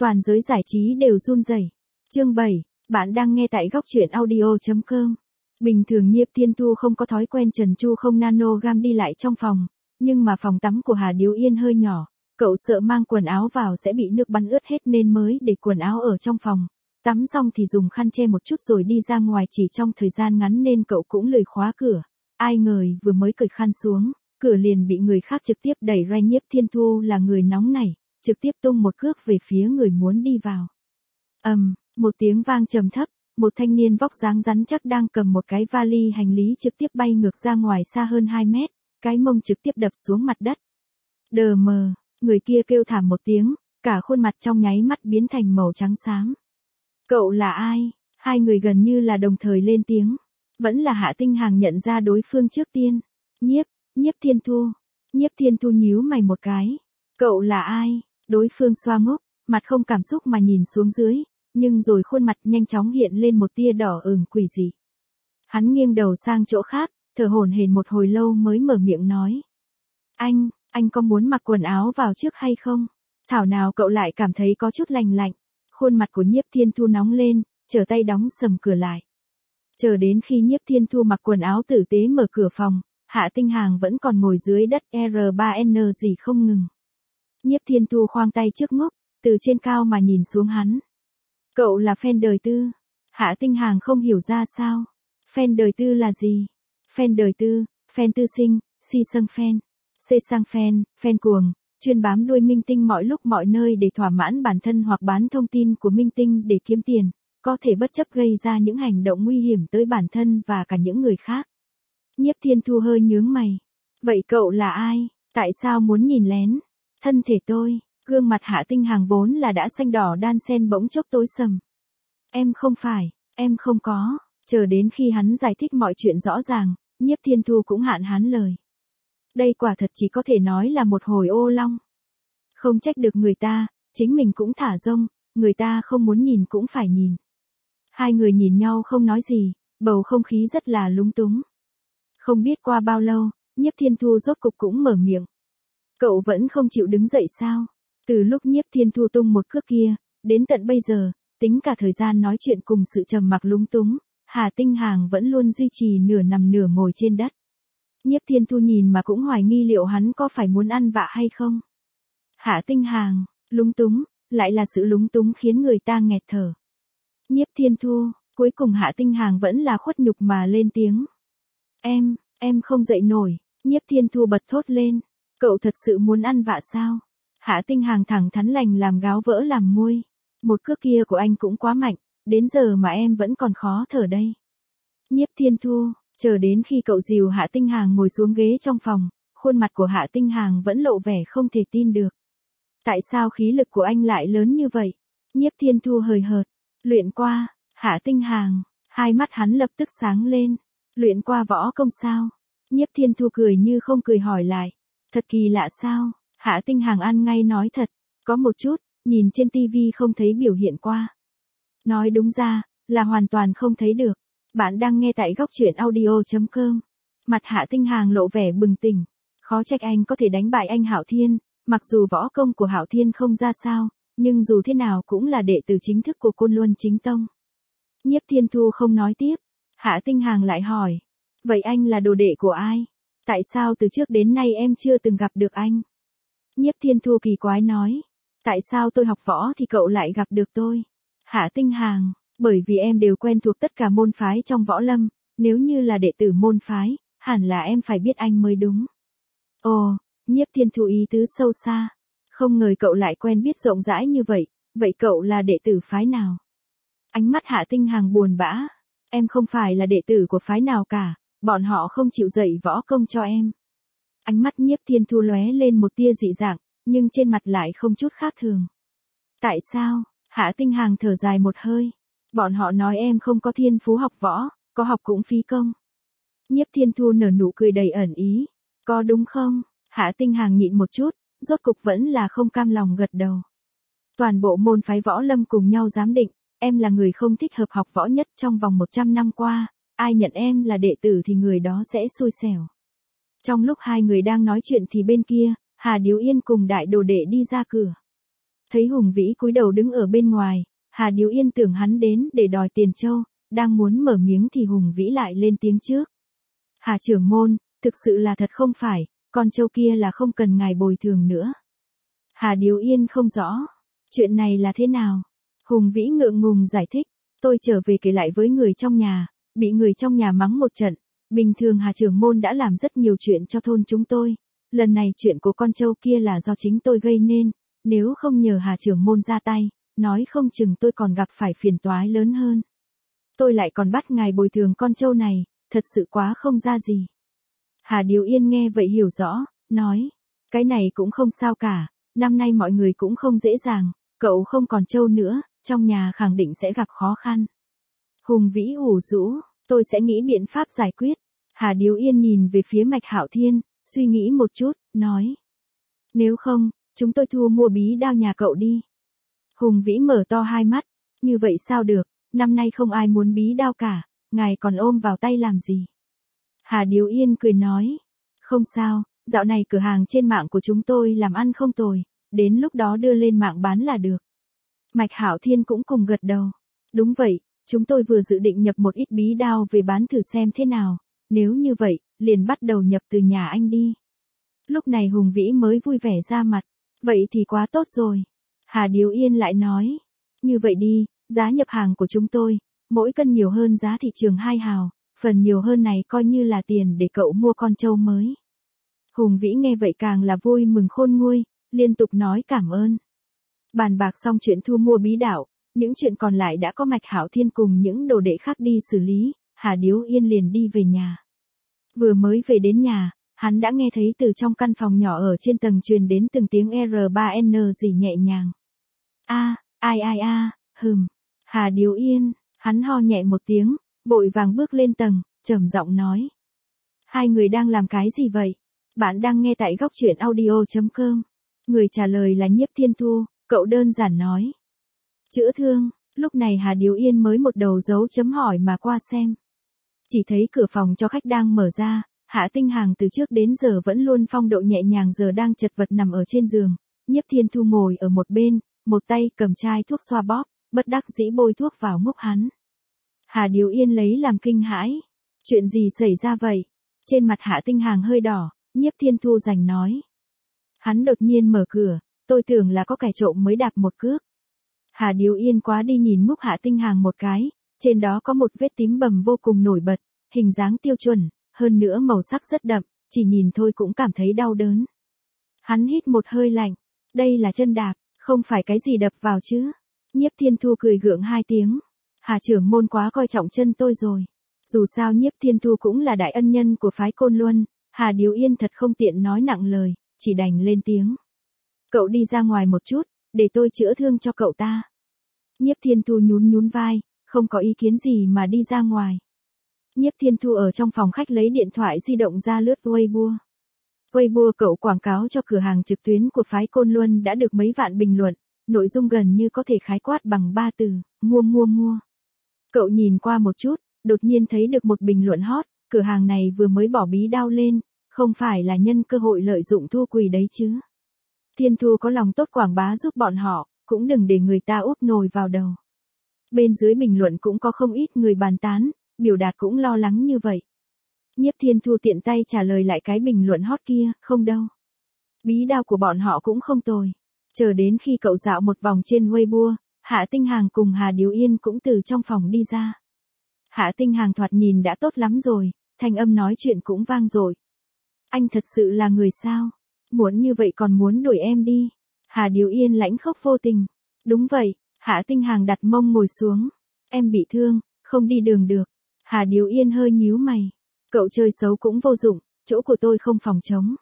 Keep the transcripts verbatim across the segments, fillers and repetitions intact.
Toàn giới giải trí đều run rẩy. Chương bảy, bạn đang nghe tại góc truyện audio chấm com. Bình thường Nhiếp Thiên Thu không có thói quen trần tru không nano gam đi lại trong phòng, nhưng mà phòng tắm của Hà Điếu Yên hơi nhỏ, cậu sợ mang quần áo vào sẽ bị nước bắn ướt hết nên mới để quần áo ở trong phòng. Tắm xong thì dùng khăn che một chút rồi đi ra ngoài, chỉ trong thời gian ngắn nên cậu cũng lười khóa cửa. Ai ngờ vừa mới cởi khăn xuống, cửa liền bị người khác trực tiếp đẩy ra. Nhiếp Thiên Thu là người nóng nảy, trực tiếp tung một cước về phía người muốn đi vào. Ầm, um, một tiếng vang trầm thấp, một thanh niên vóc dáng rắn chắc đang cầm một cái vali hành lý trực tiếp bay ngược ra ngoài xa hơn hai mét, cái mông trực tiếp đập xuống mặt đất. Đờ mờ, người kia kêu thảm một tiếng, cả khuôn mặt trong nháy mắt biến thành màu trắng xám. Cậu là ai? Hai người gần như là đồng thời lên tiếng. Vẫn là Hạ Tinh Hàng nhận ra đối phương trước tiên. Nhiếp, Nhiếp Thiên Thu. Nhiếp Thiên Thu nhíu mày một cái. Cậu là ai? Đối phương xoa ngốc, mặt không cảm xúc mà nhìn xuống dưới, nhưng rồi khuôn mặt nhanh chóng hiện lên một tia đỏ ửng quỷ dị. Hắn nghiêng đầu sang chỗ khác, thở hổn hển một hồi lâu mới mở miệng nói. Anh, anh có muốn mặc quần áo vào trước hay không? Thảo nào cậu lại cảm thấy có chút lành lạnh. Khuôn mặt của Nhiếp Thiên Thu nóng lên, trở tay đóng sầm cửa lại. Chờ đến khi Nhiếp Thiên Thu mặc quần áo tử tế mở cửa phòng, Hạ Tinh Hàng vẫn còn ngồi dưới đất R ba N gì không ngừng. Nhiếp Thiên Thu khoang tay trước ngốc, từ trên cao mà nhìn xuống hắn. Cậu là fan đời tư. Hạ Tinh Hàng không hiểu ra sao. Fan đời tư là gì? Fan đời tư, fan tư sinh, si sâng fan, xê sang fan, fan cuồng, chuyên bám đuôi minh tinh mọi lúc mọi nơi để thỏa mãn bản thân hoặc bán thông tin của minh tinh để kiếm tiền, có thể bất chấp gây ra những hành động nguy hiểm tới bản thân và cả những người khác. Nhiếp Thiên Thu hơi nhướng mày. Vậy cậu là ai? Tại sao muốn nhìn lén? Thân thể tôi, gương mặt Hạ Tinh Hàng vốn là đã xanh đỏ đan xen bỗng chốc tối sầm. Em không phải, em không có. Chờ đến khi hắn giải thích mọi chuyện rõ ràng, Nhiếp Thiên Thu cũng hạn hán lời. Đây quả thật chỉ có thể nói là một hồi ô long. Không trách được người ta, chính mình cũng thả rông, người ta không muốn nhìn cũng phải nhìn. Hai người nhìn nhau không nói gì, bầu không khí rất là lúng túng. Không biết qua bao lâu, Nhiếp Thiên Thu rốt cục cũng mở miệng. Cậu vẫn không chịu đứng dậy sao? Từ lúc Nhiếp Thiên Thu tung một cước kia, đến tận bây giờ, tính cả thời gian nói chuyện cùng sự trầm mặc lúng túng, Hà Tinh Hàng vẫn luôn duy trì nửa nằm nửa ngồi trên đất. Nhiếp Thiên Thu nhìn mà cũng hoài nghi liệu hắn có phải muốn ăn vạ hay không. Hạ Tinh Hàng, lúng túng, lại là sự lúng túng khiến người ta nghẹt thở. Nhiếp Thiên Thu, cuối cùng Hạ Tinh Hàng vẫn là khuất nhục mà lên tiếng. Em, em không dậy nổi. Nhiếp Thiên Thu bật thốt lên. Cậu thật sự muốn ăn vạ sao? Hạ Tinh Hàng thẳng thắn lành làm gáo vỡ làm môi. Một cước kia của anh cũng quá mạnh, đến giờ mà em vẫn còn khó thở đây. Nhiếp Thiên Thu, chờ đến khi cậu dìu Hạ Tinh Hàng ngồi xuống ghế trong phòng, khuôn mặt của Hạ Tinh Hàng vẫn lộ vẻ không thể tin được. Tại sao khí lực của anh lại lớn như vậy? Nhiếp Thiên Thu hời hợt. Luyện qua. Hạ Tinh Hàng, hai mắt hắn lập tức sáng lên. Luyện qua võ công sao? Nhiếp Thiên Thu cười như không cười hỏi lại. Thật kỳ lạ sao? Hạ Tinh Hàng ăn ngay nói thật. Có một chút, nhìn trên tivi không thấy biểu hiện qua. Nói đúng ra, là hoàn toàn không thấy được. Bạn đang nghe tại góc truyện audio chấm com. Mặt Hạ Tinh Hàng lộ vẻ bừng tỉnh. Khó trách anh có thể đánh bại anh Hạo Thiên, mặc dù võ công của Hạo Thiên không ra sao, nhưng dù thế nào cũng là đệ tử chính thức của Côn Luân Chính Tông. Nhiếp Thiên Thu không nói tiếp. Hạ Tinh Hàng lại hỏi. Vậy anh là đồ đệ của ai? Tại sao từ trước đến nay em chưa từng gặp được anh? Nhiếp Thiên Thu kỳ quái nói. Tại sao tôi học võ thì cậu lại gặp được tôi? Hạ Tinh Hàng, bởi vì em đều quen thuộc tất cả môn phái trong võ lâm, nếu như là đệ tử môn phái, hẳn là em phải biết anh mới đúng. Ồ, Nhiếp Thiên Thu ý tứ sâu xa. Không ngờ cậu lại quen biết rộng rãi như vậy, vậy cậu là đệ tử phái nào? Ánh mắt Hạ Tinh Hàng buồn bã. Em không phải là đệ tử của phái nào cả, bọn họ không chịu dạy võ công cho em. Ánh mắt Nhiếp Thiên Thu lóe lên một tia dị dạng, nhưng trên mặt lại không chút khác thường. Tại sao? Hạ Tinh Hàng thở dài một hơi. Bọn họ nói em không có thiên phú học võ, có học cũng phí công. Nhiếp Thiên Thu nở nụ cười đầy ẩn ý. Có đúng không? Hạ Tinh Hàng nhịn một chút, rốt cục vẫn là không cam lòng gật đầu. Toàn bộ môn phái võ lâm cùng nhau giám định, em là người không thích hợp học võ nhất trong vòng một trăm năm qua, ai nhận em là đệ tử thì người đó sẽ xui xẻo. Trong lúc hai người đang nói chuyện thì bên kia, Hà Điếu Yên cùng đại đồ đệ đi ra cửa. Thấy Hùng Vĩ cúi đầu đứng ở bên ngoài, Hà Điếu Yên tưởng hắn đến để đòi tiền trâu, đang muốn mở miếng thì Hùng Vĩ lại lên tiếng trước. Hà trưởng môn, thực sự là thật không phải, con trâu kia là không cần ngài bồi thường nữa. Hà Điếu Yên không rõ, chuyện này là thế nào? Hùng Vĩ ngượng ngùng giải thích, tôi trở về kể lại với người trong nhà, bị người trong nhà mắng một trận, bình thường Hà trưởng môn đã làm rất nhiều chuyện cho thôn chúng tôi, lần này chuyện của con trâu kia là do chính tôi gây nên, nếu không nhờ Hà trưởng môn ra tay, nói không chừng tôi còn gặp phải phiền toái lớn hơn. Tôi lại còn bắt ngài bồi thường con trâu này, thật sự quá không ra gì. Hà Điếu Yên nghe vậy hiểu rõ, nói, cái này cũng không sao cả, năm nay mọi người cũng không dễ dàng, cậu không còn trâu nữa, trong nhà khẳng định sẽ gặp khó khăn. Hùng Vĩ ủ rũ, tôi sẽ nghĩ biện pháp giải quyết. Hà Điếu Yên nhìn về phía Mạch Hạo Thiên, suy nghĩ một chút, nói. Nếu không, chúng tôi thua mua bí đao nhà cậu đi. Hùng Vĩ mở to hai mắt, như vậy sao được, năm nay không ai muốn bí đao cả, ngài còn ôm vào tay làm gì. Hà Điếu Yên cười nói, không sao, dạo này cửa hàng trên mạng của chúng tôi làm ăn không tồi, đến lúc đó đưa lên mạng bán là được. Mạch Hạo Thiên cũng cùng gật đầu, đúng vậy, chúng tôi vừa dự định nhập một ít bí đao về bán thử xem thế nào, nếu như vậy, liền bắt đầu nhập từ nhà anh đi. Lúc này Hùng Vĩ mới vui vẻ ra mặt, vậy thì quá tốt rồi. Hà Điếu Yên lại nói, như vậy đi, giá nhập hàng của chúng tôi, mỗi cân nhiều hơn giá thị trường hai hào, phần nhiều hơn này coi như là tiền để cậu mua con trâu mới. Hùng Vĩ nghe vậy càng là vui mừng khôn nguôi, liên tục nói cảm ơn. Bàn bạc xong chuyện thu mua bí đảo, những chuyện còn lại đã có Mạch Hạo Thiên cùng những đồ đệ khác đi xử lý, Hà Điếu Yên liền đi về nhà. Vừa mới về đến nhà, hắn đã nghe thấy từ trong căn phòng nhỏ ở trên tầng truyền đến từng tiếng R ba N gì nhẹ nhàng. A, ai ai a, hừm, Hà Điếu Yên, hắn ho nhẹ một tiếng, vội vàng bước lên tầng, trầm giọng nói. Hai người đang làm cái gì vậy? Bạn đang nghe tại góc truyện audio chấm com. Người trả lời là Nhiếp Thiên Thu, cậu đơn giản nói. Chữa thương, lúc này Hà Điếu Yên mới một đầu dấu chấm hỏi mà qua xem. Chỉ thấy cửa phòng cho khách đang mở ra, Hạ Tinh Hàng từ trước đến giờ vẫn luôn phong độ nhẹ nhàng giờ đang chật vật nằm ở trên giường, Nhiếp Thiên Thu ngồi ở một bên, một tay cầm chai thuốc xoa bóp, bất đắc dĩ bôi thuốc vào múc hắn. Hà Điếu Yên lấy làm kinh hãi, chuyện gì xảy ra vậy? Trên mặt Hạ Tinh Hàng hơi đỏ, Nhiếp Thiên Thu giành nói. Hắn đột nhiên mở cửa, tôi tưởng là có kẻ trộm mới đạp một cước. Hà Điếu Yên quá đi nhìn múc Hạ Tinh Hàng một cái, trên đó có một vết tím bầm vô cùng nổi bật, hình dáng tiêu chuẩn, hơn nữa màu sắc rất đậm, chỉ nhìn thôi cũng cảm thấy đau đớn. Hắn hít một hơi lạnh, đây là chân đạp, không phải cái gì đập vào chứ. Nhiếp Thiên Thu cười gượng hai tiếng, Hà trưởng môn quá coi trọng chân tôi rồi. Dù sao Nhiếp Thiên Thu cũng là đại ân nhân của phái Côn Luân, Hà Điếu Yên thật không tiện nói nặng lời, chỉ đành lên tiếng. Cậu đi ra ngoài một chút, để tôi chữa thương cho cậu ta. Nhiếp Thiên Thu nhún nhún vai, không có ý kiến gì mà đi ra ngoài. Nhiếp Thiên Thu ở trong phòng khách lấy điện thoại di động ra lướt Weibo. Weibo cậu quảng cáo cho cửa hàng trực tuyến của phái Côn Luân đã được mấy vạn bình luận, nội dung gần như có thể khái quát bằng ba từ, mua mua mua. Cậu nhìn qua một chút, đột nhiên thấy được một bình luận hot, cửa hàng này vừa mới bỏ bí đao lên, không phải là nhân cơ hội lợi dụng thua quỳ đấy chứ. Thiên Thu có lòng tốt quảng bá giúp bọn họ, cũng đừng để người ta úp nồi vào đầu. Bên dưới bình luận cũng có không ít người bàn tán, biểu đạt cũng lo lắng như vậy. Nhiếp Thiên Thu tiện tay trả lời lại cái bình luận hot kia, không đâu. Bí đao của bọn họ cũng không tồi. Chờ đến khi cậu dạo một vòng trên Weibo, Hạ Tinh Hàng cùng Hà Điếu Yên cũng từ trong phòng đi ra. Hạ Tinh Hàng thoạt nhìn đã tốt lắm rồi, thanh âm nói chuyện cũng vang dội. Anh thật sự là người sao? Muốn như vậy còn muốn đuổi em đi. Hà Điếu Yên lãnh khốc vô tình. Đúng vậy, Hạ Tinh Hàng đặt mông ngồi xuống. Em bị thương, không đi đường được. Hà Điếu Yên hơi nhíu mày. Cậu chơi xấu cũng vô dụng, chỗ của tôi không phòng chống.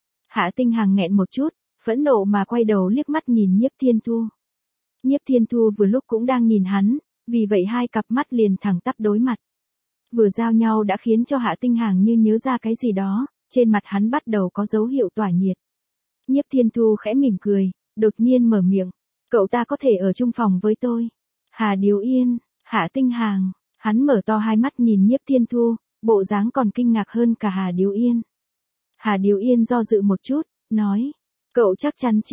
Hạ Tinh Hàng nghẹn một chút, phẫn nộ mà quay đầu liếc mắt nhìn Nhiếp Thiên Thu. Nhiếp Thiên Thu vừa lúc cũng đang nhìn hắn, vì vậy hai cặp mắt liền thẳng tắp đối mặt. Vừa giao nhau đã khiến cho Hạ Tinh Hàng như nhớ ra cái gì đó, trên mặt hắn bắt đầu có dấu hiệu tỏa nhiệt. Nhiếp Thiên Thu khẽ mỉm cười, đột nhiên mở miệng, cậu ta có thể ở chung phòng với tôi. Hà Điếu Yên, Hạ Tinh Hàng, hắn mở to hai mắt nhìn Nhiếp Thiên Thu, bộ dáng còn kinh ngạc hơn cả Hà Điếu Yên. Hà Điếu Yên do dự một chút, nói, cậu chắc chắn chứ,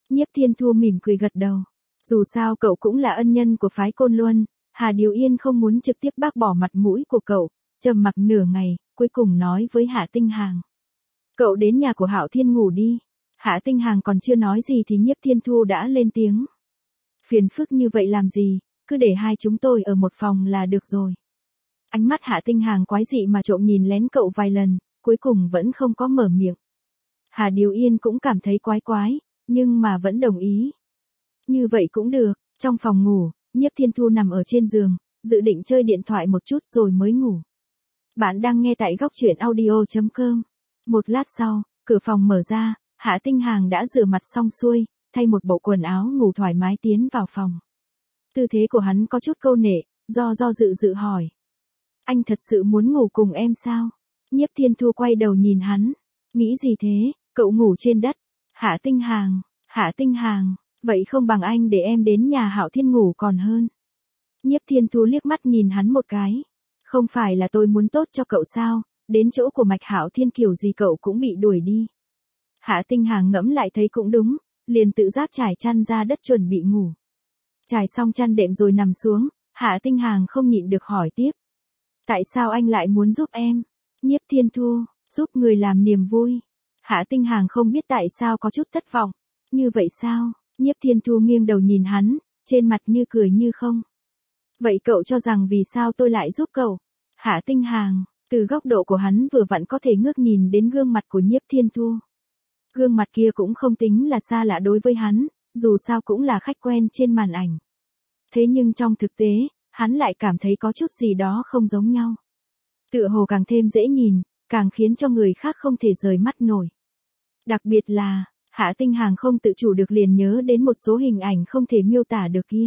Nhiếp Thiên Thu mỉm cười gật đầu. Dù sao cậu cũng là ân nhân của phái Côn Luân, Hà Điều Yên không muốn trực tiếp bác bỏ mặt mũi của cậu, trầm mặc nửa ngày, cuối cùng nói với Hạ Tinh Hàng. Cậu đến nhà của Hạo Thiên ngủ đi. Hạ Tinh Hàng còn chưa nói gì thì Nhiếp Thiên Thu đã lên tiếng. Phiền phức như vậy làm gì, cứ để hai chúng tôi ở một phòng là được rồi. Ánh mắt Hạ Tinh Hàng quái dị mà trộm nhìn lén cậu vài lần, cuối cùng vẫn không có mở miệng. Hà Điều Yên cũng cảm thấy quái quái, nhưng mà vẫn đồng ý. Như vậy cũng được, trong phòng ngủ, Nhiếp Thiên Thu nằm ở trên giường, dự định chơi điện thoại một chút rồi mới ngủ. Bạn đang nghe tại góc truyện audio chấm com. Một lát sau, cửa phòng mở ra, Hạ Tinh Hàng đã rửa mặt xong xuôi, thay một bộ quần áo ngủ thoải mái tiến vào phòng. Tư thế của hắn có chút câu nệ, do do dự dự hỏi. Anh thật sự muốn ngủ cùng em sao? Nhiếp Thiên Thu quay đầu nhìn hắn. Nghĩ gì thế, cậu ngủ trên đất. Hạ Tinh Hàng, Hạ Tinh Hàng, vậy không bằng anh để em đến nhà Hạo Thiên ngủ còn hơn. Nhiếp Thiên Thu liếc mắt nhìn hắn một cái. Không phải là tôi muốn tốt cho cậu sao, đến chỗ của Mạch Hạo Thiên kiểu gì cậu cũng bị đuổi đi. Hạ Tinh Hàng ngẫm lại thấy cũng đúng, liền tự giác trải chăn ra đất chuẩn bị ngủ. Trải xong chăn đệm rồi nằm xuống, Hạ Tinh Hàng không nhịn được hỏi tiếp. Tại sao anh lại muốn giúp em? Nhiếp Thiên Thu, giúp người làm niềm vui. Hạ Tinh Hàng không biết tại sao có chút thất vọng. Như vậy sao? Nhiếp Thiên Thu nghiêng đầu nhìn hắn, trên mặt như cười như không. Vậy cậu cho rằng vì sao tôi lại giúp cậu? Hạ Tinh Hàng, từ góc độ của hắn vừa vặn có thể ngước nhìn đến gương mặt của Nhiếp Thiên Thu. Gương mặt kia cũng không tính là xa lạ đối với hắn, dù sao cũng là khách quen trên màn ảnh. Thế nhưng trong thực tế, hắn lại cảm thấy có chút gì đó không giống nhau. Tựa hồ càng thêm dễ nhìn, càng khiến cho người khác không thể rời mắt nổi. Đặc biệt là, Hạ Tinh Hàng không tự chủ được liền nhớ đến một số hình ảnh không thể miêu tả được kia.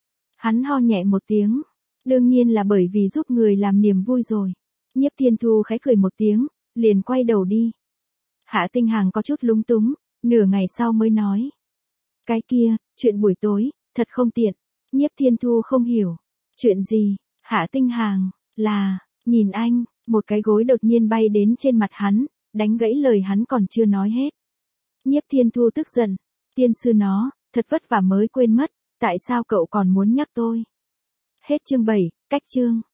Hắn ho nhẹ một tiếng, đương nhiên là bởi vì giúp người làm niềm vui rồi. Nhiếp Thiên Thu khẽ cười một tiếng, liền quay đầu đi. Hạ Tinh Hàng có chút lúng túng, nửa ngày sau mới nói. Cái kia, chuyện buổi tối, thật không tiện. Nhiếp Thiên Thu không hiểu. Chuyện gì? Hạ Tinh Hàng, là, nhìn anh, một cái gối đột nhiên bay đến trên mặt hắn, đánh gãy lời hắn còn chưa nói hết. Nhiếp Thiên Thu tức giận. Tiên sư nó, thật vất vả mới quên mất, tại sao cậu còn muốn nhắc tôi? Hết chương bảy, cách chương.